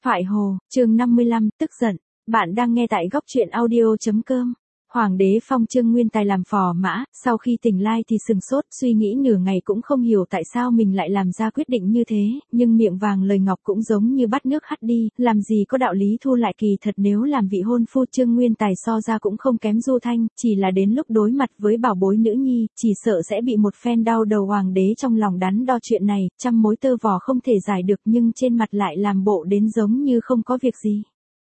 Thoại Hồ, chương 55, tức giận. Bạn đang nghe tại góc truyện audio.com. Hoàng đế phong Trương Nguyên Tài làm phò mã, sau khi tỉnh lai thì sừng sốt, suy nghĩ nửa ngày cũng không hiểu tại sao mình lại làm ra quyết định như thế, nhưng miệng vàng lời ngọc cũng giống như bắt nước hắt đi, làm gì có đạo lý thu lại, kỳ thật nếu làm vị hôn phu Trương Nguyên Tài so ra cũng không kém Du Thanh, chỉ là đến lúc đối mặt với bảo bối nữ nhi, chỉ sợ sẽ bị một phen đau đầu. Hoàng đế trong lòng đắn đo chuyện này, trăm mối tơ vò không thể giải được nhưng trên mặt lại làm bộ đến giống như không có việc gì.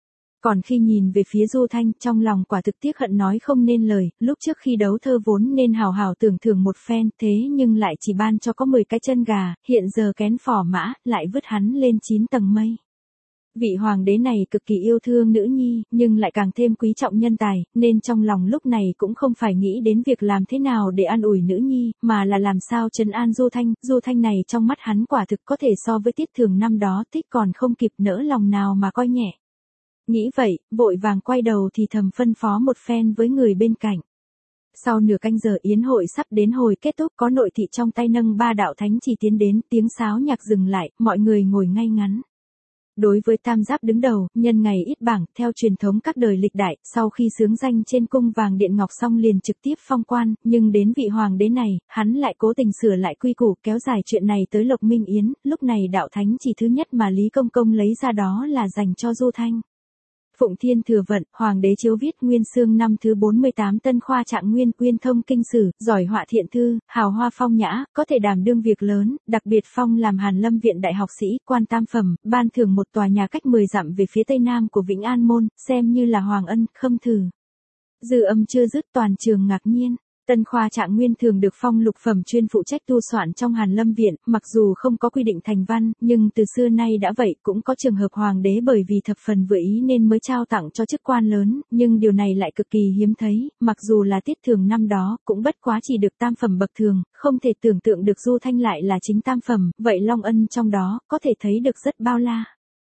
Còn khi nhìn về phía Du Thanh, trong lòng quả thực tiếc hận nói không nên lời, lúc trước khi đấu thơ vốn nên hào hào tưởng thưởng một phen, thế nhưng lại chỉ ban cho có 10 cái chân gà, hiện giờ kén phò mã, lại vứt hắn lên 9 tầng mây. Vị hoàng đế này cực kỳ yêu thương nữ nhi, nhưng lại càng thêm quý trọng nhân tài, nên trong lòng lúc này cũng không phải nghĩ đến việc làm thế nào để an ủi nữ nhi, mà là làm sao trấn an Du Thanh. Du Thanh này trong mắt hắn quả thực có thể so với Tiết Thường năm đó, tích còn không kịp, nỡ lòng nào mà coi nhẹ. Nghĩ vậy, vội vàng quay đầu thì thầm phân phó một phen với người bên cạnh. Sau nửa canh giờ yến hội sắp đến hồi kết thúc, có nội thị trong tay nâng 3 đạo thánh chỉ tiến đến, tiếng sáo nhạc dừng lại, mọi người ngồi ngay ngắn. Đối với Tam Giáp đứng đầu, nhân ngày ít bảng, theo truyền thống các đời lịch đại, sau khi xướng danh trên cung vàng điện ngọc xong liền trực tiếp phong quan, nhưng đến vị hoàng đế này, hắn lại cố tình sửa lại quy củ, kéo dài chuyện này tới Lộc Minh Yến, lúc này đạo thánh chỉ thứ nhất mà Lý Công Công lấy ra đó là dành cho Du Thanh. Phụng Thiên Thừa Vận, Hoàng đế chiếu viết Nguyên Xương năm thứ 48 Tân Khoa Trạng Nguyên, uyên thông kinh sử, giỏi họa thiện thư, hào hoa phong nhã, có thể đảm đương việc lớn, đặc biệt phong làm Hàn Lâm Viện đại học sĩ, quan tam phẩm, ban thưởng một tòa nhà cách 10 dặm về phía tây nam của Vĩnh An Môn, xem như là hoàng ân, khâm thử. Dư âm chưa dứt, toàn trường ngạc nhiên. Tân Khoa Trạng Nguyên thường được phong lục phẩm chuyên phụ trách tu soạn trong Hàn Lâm Viện, mặc dù không có quy định thành văn, nhưng từ xưa nay đã vậy, cũng có trường hợp hoàng đế bởi vì thập phần vừa ý nên mới trao tặng cho chức quan lớn, nhưng điều này lại cực kỳ hiếm thấy, mặc dù là Tiết Thường năm đó, cũng bất quá chỉ được tam phẩm bậc thường, không thể tưởng tượng được Du Thanh lại là chính tam phẩm, vậy long ân trong đó, có thể thấy được rất bao la.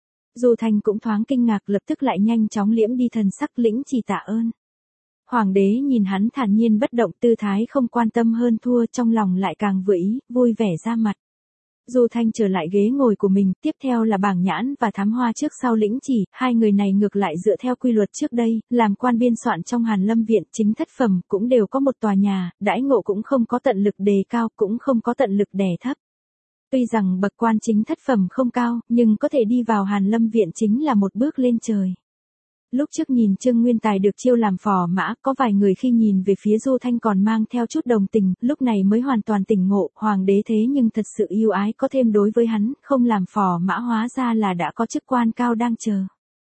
Du Thanh cũng thoáng kinh ngạc, lập tức lại nhanh chóng liễm đi thần sắc lĩnh chỉ tạ ơn. Hoàng đế nhìn hắn thản nhiên bất động, tư thái không quan tâm hơn thua, trong lòng lại càng vừa ý, vui vẻ ra mặt. Du Thanh trở lại ghế ngồi của mình, tiếp theo là Bảng Nhãn và Thám Hoa trước sau lĩnh chỉ, hai người này ngược lại dựa theo quy luật trước đây, làm quan biên soạn trong Hàn Lâm Viện, chính thất phẩm, cũng đều có một tòa nhà, đãi ngộ cũng không có tận lực đề cao, cũng không có tận lực đè thấp. Tuy rằng bậc quan chính thất phẩm không cao, nhưng có thể đi vào Hàn Lâm Viện chính là một bước lên trời. Lúc trước nhìn Trương Nguyên Tài được chiêu làm phò mã, có vài người khi nhìn về phía Du Thanh còn mang theo chút đồng tình, lúc này mới hoàn toàn tỉnh ngộ, hoàng đế thế nhưng thật sự yêu ái có thêm đối với hắn, không làm phò mã hóa ra là đã có chức quan cao đang chờ.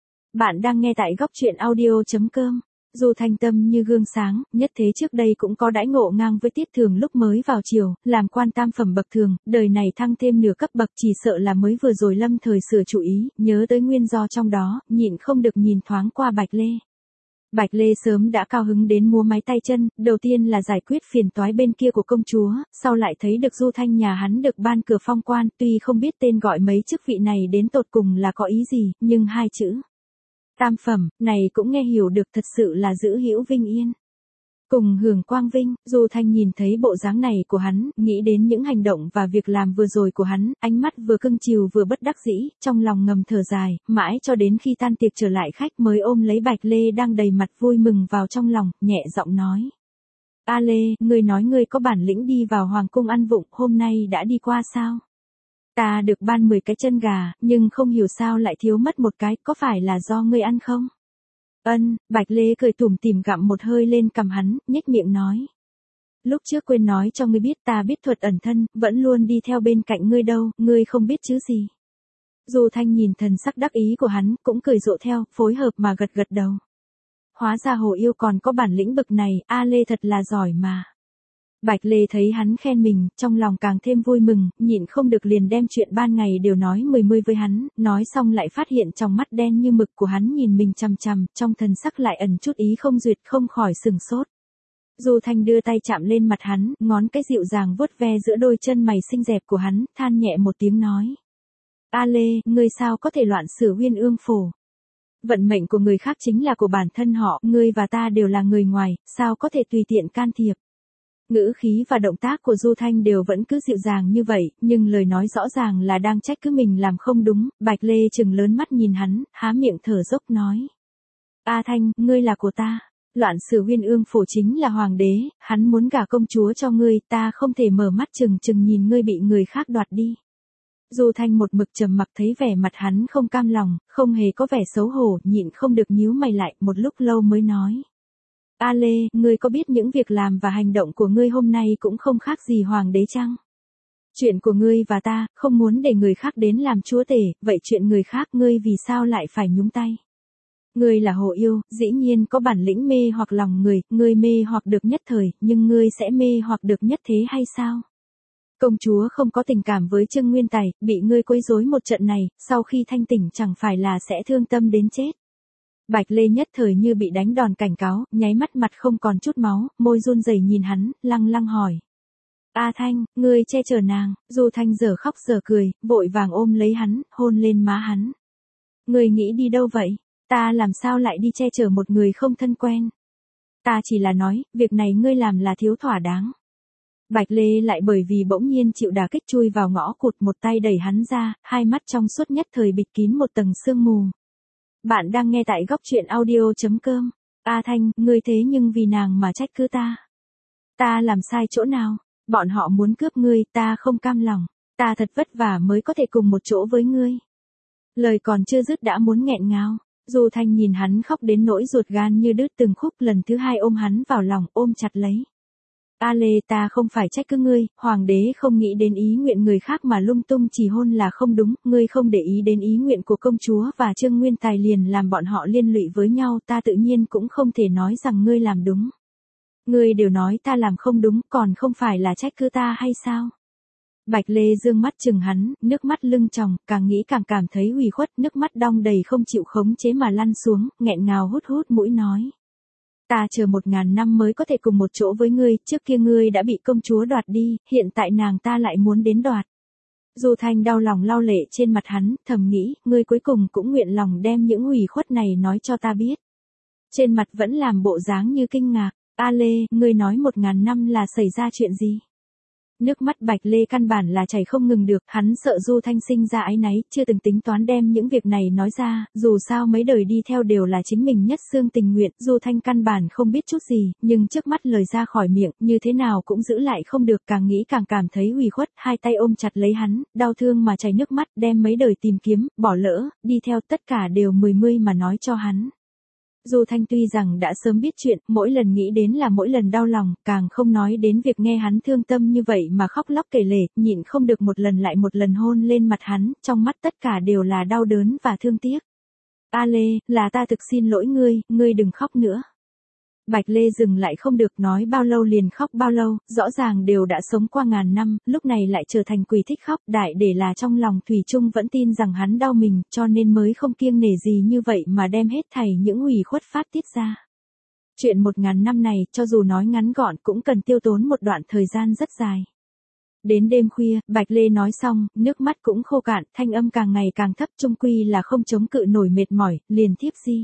Bạn đang nghe tại góc truyện audio.com. Du Thanh tâm như gương sáng, nhất thế trước đây cũng có đãi ngộ ngang với Tiết Thường lúc mới vào triều, làm quan tam phẩm bậc thường, đời này thăng thêm nửa cấp bậc, chỉ sợ là mới vừa rồi lâm thời sửa chủ ý, nhớ tới nguyên do trong đó, nhịn không được nhìn thoáng qua Bạch Lê. Bạch Lê sớm đã cao hứng đến múa máy tay chân, đầu tiên là giải quyết phiền toái bên kia của công chúa, sau lại thấy được Du Thanh nhà hắn được ban cửa phong quan, tuy không biết tên gọi mấy chức vị này đến tột cùng là có ý gì, nhưng hai chữ tam phẩm, này cũng nghe hiểu được, thật sự là giữ hữu vinh yên. Cùng hưởng quang vinh, Du Thanh nhìn thấy bộ dáng này của hắn, nghĩ đến những hành động và việc làm vừa rồi của hắn, ánh mắt vừa cưng chiều vừa bất đắc dĩ, trong lòng ngầm thở dài, mãi cho đến khi tan tiệc trở lại khách mới ôm lấy Bạch Lê đang đầy mặt vui mừng vào trong lòng, nhẹ giọng nói. A Lê, ngươi nói ngươi có bản lĩnh đi vào hoàng cung ăn vụng, hôm nay đã đi qua sao? Ta được ban 10 cái chân gà, nhưng không hiểu sao lại thiếu mất một cái, có phải là do ngươi ăn không? Ân, Bạch Lê cười tủm tỉm gặm một hơi lên cằm hắn, nhếch miệng nói. Lúc trước quên nói cho ngươi biết, ta biết thuật ẩn thân, vẫn luôn đi theo bên cạnh ngươi đâu, ngươi không biết chứ gì. Du Thanh nhìn thần sắc đắc ý của hắn, cũng cười rộ theo, phối hợp mà gật gật đầu. Hóa ra Hồ Yêu còn có bản lĩnh bực này, A Lê thật là giỏi mà. Bạch Lê thấy hắn khen mình, trong lòng càng thêm vui mừng, nhịn không được liền đem chuyện ban ngày đều nói mười với hắn, nói xong lại phát hiện trong mắt đen như mực của hắn nhìn mình chằm chằm, trong thần sắc lại ẩn chút ý không duyệt, không khỏi sừng sốt. Du Thanh đưa tay chạm lên mặt hắn, ngón cái dịu dàng vuốt ve giữa đôi chân mày xinh đẹp của hắn, than nhẹ một tiếng nói. A Lê, ngươi sao có thể loạn xử Uyên Ương Phủ? Vận mệnh của người khác chính là của bản thân họ, ngươi và ta đều là người ngoài, sao có thể tùy tiện can thiệp? Ngữ khí và động tác của Du Thanh đều vẫn cứ dịu dàng như vậy, nhưng lời nói rõ ràng là đang trách cứ mình làm không đúng. Bạch Lê trừng lớn mắt nhìn hắn, há miệng thở dốc nói. A Thanh, ngươi là của ta. Loạn Sử Uyên Ương Phổ chính là hoàng đế, hắn muốn gả công chúa cho ngươi, ta không thể mở mắt chừng chừng nhìn ngươi bị người khác đoạt đi. Du Thanh một mực trầm mặc, thấy vẻ mặt hắn không cam lòng, không hề có vẻ xấu hổ, nhịn không được nhíu mày lại, một lúc lâu mới nói. A Lê, ngươi có biết những việc làm và hành động của ngươi hôm nay cũng không khác gì hoàng đế chăng? Chuyện của ngươi và ta, không muốn để người khác đến làm chúa tể, vậy chuyện người khác ngươi vì sao lại phải nhúng tay? Ngươi là hồ yêu, dĩ nhiên có bản lĩnh mê hoặc lòng người, ngươi mê hoặc được nhất thời, nhưng ngươi sẽ mê hoặc được nhất thế hay sao? Công chúa không có tình cảm với Trương Nguyên Tài, bị ngươi quấy rối một trận này, sau khi thanh tỉnh chẳng phải là sẽ thương tâm đến chết. Bạch Lê nhất thời như bị đánh đòn cảnh cáo, nháy mắt mặt không còn chút máu, môi run rẩy nhìn hắn, lăng lăng hỏi. A Thanh, ngươi che chở nàng. Du Thanh giờ khóc giờ cười, vội vàng ôm lấy hắn, hôn lên má hắn. Ngươi nghĩ đi đâu vậy? Ta làm sao lại đi che chở một người không thân quen? Ta chỉ là nói, việc này ngươi làm là thiếu thỏa đáng. Bạch Lê lại bởi vì bỗng nhiên chịu đả kích chui vào ngõ cụt, một tay đẩy hắn ra, hai mắt trong suốt nhất thời bịt kín một tầng sương mù. Bạn đang nghe tại góc truyện audio.com. A Thanh, ngươi thế nhưng vì nàng mà trách cứ ta. Ta làm sai chỗ nào? Bọn họ muốn cướp ngươi, ta không cam lòng. Ta thật vất vả mới có thể cùng một chỗ với ngươi. Lời còn chưa dứt đã muốn nghẹn ngào. Du Thanh nhìn hắn khóc đến nỗi ruột gan như đứt từng khúc, lần thứ hai ôm hắn vào lòng, ôm chặt lấy. A Lê, ta không phải trách cứ ngươi, hoàng đế không nghĩ đến ý nguyện người khác mà lung tung chỉ hôn là không đúng, ngươi không để ý đến ý nguyện của công chúa và Trương Nguyên Tài liền làm bọn họ liên lụy với nhau, ta tự nhiên cũng không thể nói rằng ngươi làm đúng. Ngươi đều nói ta làm không đúng, còn không phải là trách cứ ta hay sao? Bạch Lê dương mắt chừng hắn, nước mắt lưng tròng, càng nghĩ càng cảm thấy ủy khuất, nước mắt đong đầy không chịu khống chế mà lăn xuống, nghẹn ngào hút hút mũi nói. Ta chờ 1000 năm mới có thể cùng một chỗ với ngươi, trước kia ngươi đã bị công chúa đoạt đi, hiện tại nàng ta lại muốn đến đoạt. Du Thanh đau lòng lau lệ trên mặt hắn, thầm nghĩ, ngươi cuối cùng cũng nguyện lòng đem những ủy khuất này nói cho ta biết. Trên mặt vẫn làm bộ dáng như kinh ngạc. A Lê, ngươi nói 1000 năm là xảy ra chuyện gì? Nước mắt Bạch Lê căn bản là chảy không ngừng được, hắn sợ Du Thanh sinh ra áy náy, chưa từng tính toán đem những việc này nói ra, dù sao mấy đời đi theo đều là chính mình nhất xương tình nguyện, Du Thanh căn bản không biết chút gì, nhưng trước mắt lời ra khỏi miệng, như thế nào cũng giữ lại không được, càng nghĩ càng cảm thấy ủy khuất, hai tay ôm chặt lấy hắn, đau thương mà chảy nước mắt, đem mấy đời tìm kiếm, bỏ lỡ, đi theo tất cả đều mươi mà nói cho hắn. Du Thanh tuy rằng đã sớm biết chuyện, mỗi lần nghĩ đến là mỗi lần đau lòng, càng không nói đến việc nghe hắn thương tâm như vậy mà khóc lóc kể lể, nhịn không được một lần lại một lần hôn lên mặt hắn, trong mắt tất cả đều là đau đớn và thương tiếc. A Lê, là ta thực xin lỗi ngươi đừng khóc nữa. Bạch Lê dừng lại không được, nói bao lâu liền khóc bao lâu, rõ ràng đều đã sống qua 1000 năm, lúc này lại trở thành quỷ thích khóc, đại để là trong lòng thủy chung vẫn tin rằng hắn đau mình, cho nên mới không kiêng nể gì như vậy mà đem hết thảy những ủy khuất phát tiết ra. Chuyện 1000 năm này, cho dù nói ngắn gọn cũng cần tiêu tốn một đoạn thời gian rất dài. Đến đêm khuya, Bạch Lê nói xong, nước mắt cũng khô cạn, thanh âm càng ngày càng thấp, chung quy là không chống cự nổi mệt mỏi, liền thiếp đi.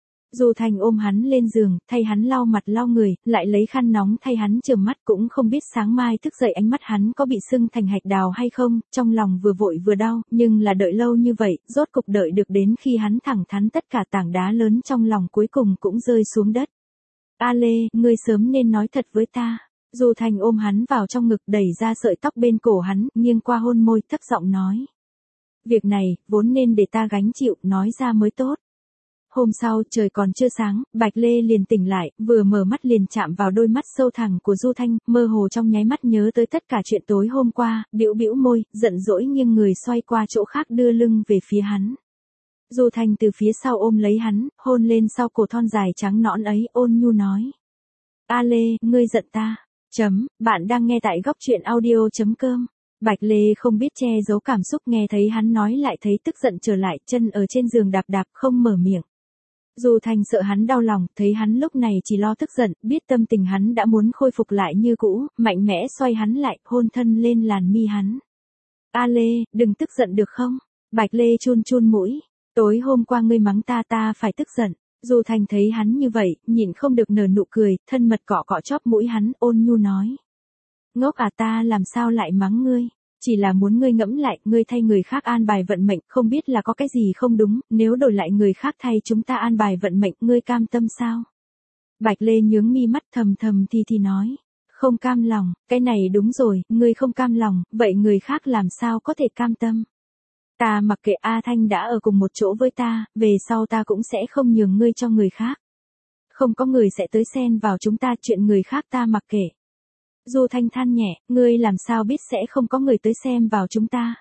Du Thanh ôm hắn lên giường, thay hắn lau mặt lau người, lại lấy khăn nóng thay hắn chườm mắt, cũng không biết sáng mai thức dậy ánh mắt hắn có bị sưng thành hạch đào hay không, trong lòng vừa vội vừa đau, nhưng là đợi lâu như vậy, rốt cục đợi được đến khi hắn thẳng thắn tất cả tảng đá lớn trong lòng cuối cùng cũng rơi xuống đất. A Lê, ngươi sớm nên nói thật với ta. Du Thanh ôm hắn vào trong ngực, đẩy ra sợi tóc bên cổ hắn, nghiêng qua hôn môi, thấp giọng nói. Việc này, vốn nên để ta gánh chịu, nói ra mới tốt. Hôm sau, trời còn chưa sáng, Bạch Lê liền tỉnh lại, vừa mở mắt liền chạm vào đôi mắt sâu thẳm của Du Thanh, mơ hồ trong nháy mắt nhớ tới tất cả chuyện tối hôm qua, bĩu bĩu môi, giận dỗi nghiêng người xoay qua chỗ khác đưa lưng về phía hắn. Du Thanh từ phía sau ôm lấy hắn, hôn lên sau cổ thon dài trắng nõn ấy, ôn nhu nói. A Lê, ngươi giận ta. Bạn đang nghe tại góc truyện audio.com. Bạch Lê không biết che giấu cảm xúc, nghe thấy hắn nói lại thấy tức giận trở lại, chân ở trên giường đạp đạp không mở miệng. Du Thanh sợ hắn đau lòng, thấy hắn lúc này chỉ lo tức giận, biết tâm tình hắn đã muốn khôi phục lại như cũ, mạnh mẽ xoay hắn lại, hôn thân lên làn mi hắn. A Lê, đừng tức giận được không? Bạch Lê chun chun mũi. Tối hôm qua ngươi mắng ta phải tức giận. Du Thanh thấy hắn như vậy, nhịn không được nở nụ cười, thân mật cọ cọ chóp mũi hắn, ôn nhu nói. Ngốc à, ta làm sao lại mắng ngươi? Chỉ là muốn ngươi ngẫm lại, ngươi thay người khác an bài vận mệnh, không biết là có cái gì không đúng, nếu đổi lại người khác thay chúng ta an bài vận mệnh, ngươi cam tâm sao? Bạch Lê nhướng mi mắt thầm thầm thì nói. Không cam lòng, cái này đúng rồi, ngươi không cam lòng, vậy người khác làm sao có thể cam tâm? Ta mặc kệ, A Thanh đã ở cùng một chỗ với ta, về sau ta cũng sẽ không nhường ngươi cho người khác. Không có người sẽ tới xen vào chúng ta, chuyện người khác ta mặc kệ. Du Thanh than nhẹ, ngươi làm sao biết sẽ không có người tới xem vào chúng ta?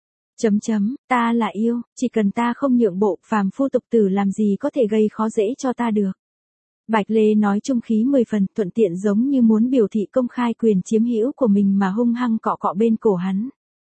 Ta là yêu, chỉ cần ta không nhượng bộ, phàm phu tục tử làm gì có thể gây khó dễ cho ta được. Bạch Lê nói trung khí 10 phần, thuận tiện giống như muốn biểu thị công khai quyền chiếm hữu của mình mà hung hăng cọ cọ bên cổ hắn.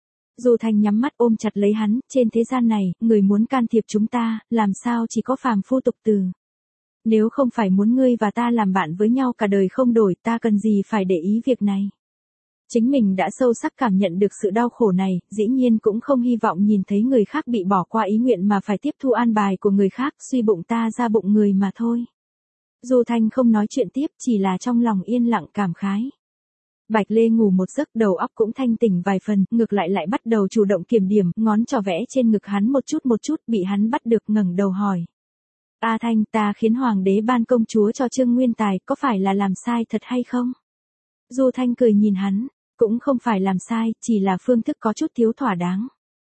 Du Thanh nhắm mắt ôm chặt lấy hắn, trên thế gian này, người muốn can thiệp chúng ta, làm sao chỉ có phàm phu tục tử. Nếu không phải muốn ngươi và ta làm bạn với nhau cả đời không đổi, ta cần gì phải để ý việc này. Chính mình đã sâu sắc cảm nhận được sự đau khổ này, dĩ nhiên cũng không hy vọng nhìn thấy người khác bị bỏ qua ý nguyện mà phải tiếp thu an bài của người khác, suy bụng ta ra bụng người mà thôi. Du Thanh không nói chuyện tiếp, chỉ là trong lòng yên lặng cảm khái. Bạch Lê ngủ một giấc, đầu óc cũng thanh tỉnh vài phần, ngược lại bắt đầu chủ động kiểm điểm, ngón trỏ vẽ trên ngực hắn một chút, bị hắn bắt được ngẩng đầu hỏi. A Thanh, ta khiến hoàng đế ban công chúa cho Trương Nguyên Tài, có phải là làm sai thật hay không? Du Thanh cười nhìn hắn, cũng không phải làm sai, chỉ là phương thức có chút thiếu thỏa đáng.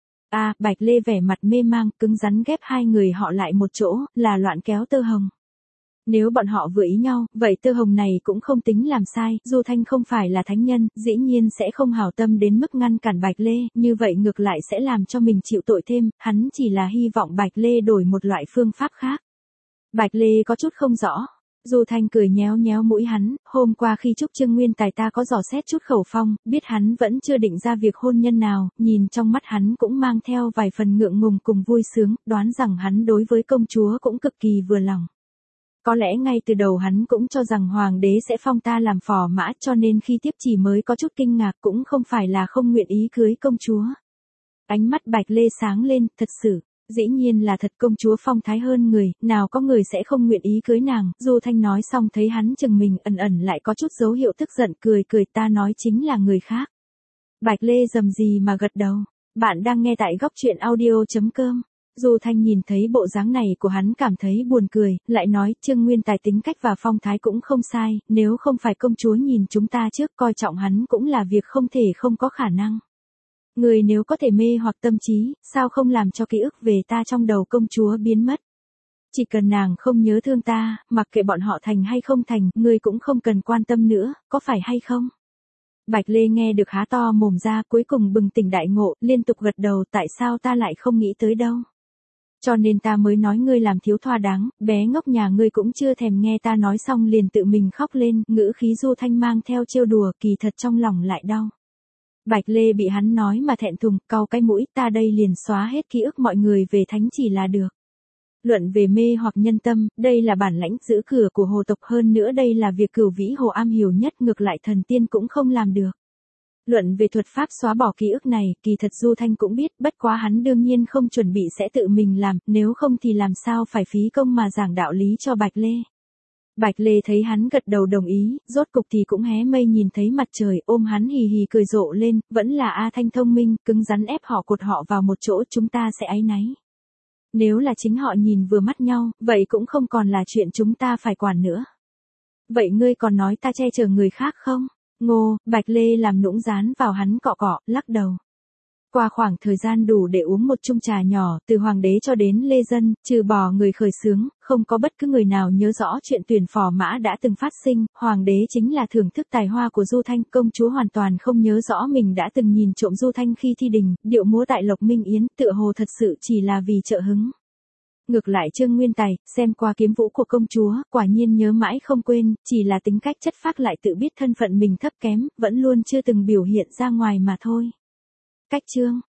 Bạch Lê vẻ mặt mê mang, cứng rắn ghép hai người họ lại một chỗ, là loạn kéo tơ hồng. Nếu bọn họ vừa ý nhau, vậy tơ hồng này cũng không tính làm sai, Du Thanh không phải là thánh nhân, dĩ nhiên sẽ không hảo tâm đến mức ngăn cản Bạch Lê, như vậy ngược lại sẽ làm cho mình chịu tội thêm, hắn chỉ là hy vọng Bạch Lê đổi một loại phương pháp khác. Bạch Lê có chút không rõ. Du Thanh cười nhéo nhéo mũi hắn, hôm qua khi chúc Trương Nguyên Tài ta có dò xét chút khẩu phong, biết hắn vẫn chưa định ra việc hôn nhân nào, nhìn trong mắt hắn cũng mang theo vài phần ngượng ngùng cùng vui sướng, đoán rằng hắn đối với công chúa cũng cực kỳ vừa lòng. Có lẽ ngay từ đầu hắn cũng cho rằng hoàng đế sẽ phong ta làm phò mã, cho nên khi tiếp chỉ mới có chút kinh ngạc, cũng không phải là không nguyện ý cưới công chúa. Ánh mắt Bạch Lê sáng lên, thật sự. Dĩ nhiên là thật, công chúa phong thái hơn người, nào có người sẽ không nguyện ý cưới nàng. Du Thanh nói xong thấy hắn chừng mình ẩn lại có chút dấu hiệu tức giận, cười ta nói chính là người khác. Bạch Lê rầm gì mà gật đầu. Bạn đang nghe tại góc truyện audio.com. Du Thanh nhìn thấy bộ dáng này của hắn cảm thấy buồn cười, lại nói Trương Nguyên Tài tính cách và phong thái cũng không sai, nếu không phải công chúa nhìn chúng ta trước coi trọng hắn cũng là việc không thể không có khả năng. Người nếu có thể mê hoặc tâm trí, sao không làm cho ký ức về ta trong đầu công chúa biến mất? Chỉ cần nàng không nhớ thương ta, mặc kệ bọn họ thành hay không thành, ngươi cũng không cần quan tâm nữa, có phải hay không? Bạch Lê nghe được há to mồm ra, cuối cùng bừng tỉnh đại ngộ, liên tục gật đầu, tại sao ta lại không nghĩ tới đâu? Cho nên ta mới nói ngươi làm thiếu thỏa đáng, bé ngốc nhà ngươi cũng chưa thèm nghe ta nói xong liền tự mình khóc lên, ngữ khí Du Thanh mang theo trêu đùa, kỳ thật trong lòng lại đau. Bạch Lê bị hắn nói mà thẹn thùng, cau cái mũi, ta đây liền xóa hết ký ức mọi người về thánh chỉ là được. Luận về mê hoặc nhân tâm, đây là bản lãnh giữ cửa của hồ tộc, hơn nữa đây là việc Cửu Vĩ Hồ am hiểu nhất, ngược lại thần tiên cũng không làm được. Luận về thuật pháp xóa bỏ ký ức này, kỳ thật Du Thanh cũng biết, bất quá hắn đương nhiên không chuẩn bị sẽ tự mình làm, nếu không thì làm sao phải phí công mà giảng đạo lý cho Bạch Lê. Bạch Lê thấy hắn gật đầu đồng ý, rốt cục thì cũng hé mây nhìn thấy mặt trời, ôm hắn hì hì cười rộ lên, vẫn là A Thanh thông minh, cứng rắn ép họ cột họ vào một chỗ, chúng ta sẽ áy náy. Nếu là chính họ nhìn vừa mắt nhau, vậy cũng không còn là chuyện chúng ta phải quản nữa. Vậy ngươi còn nói ta che chở người khác không? Ngô, Bạch Lê làm nũng dán vào hắn cọ cọ, lắc đầu. Qua khoảng thời gian đủ để uống một chung trà nhỏ, từ hoàng đế cho đến lê dân, trừ bỏ người khởi xướng, không có bất cứ người nào nhớ rõ chuyện tuyển phò mã đã từng phát sinh, hoàng đế chính là thưởng thức tài hoa của Du Thanh, công chúa hoàn toàn không nhớ rõ mình đã từng nhìn trộm Du Thanh khi thi đình, điệu múa tại Lộc Minh Yến, tựa hồ thật sự chỉ là vì trợ hứng. Ngược lại Trương Nguyên Tài, xem qua kiếm vũ của công chúa, quả nhiên nhớ mãi không quên, chỉ là tính cách chất phác lại tự biết thân phận mình thấp kém, vẫn luôn chưa từng biểu hiện ra ngoài mà thôi. Cách chương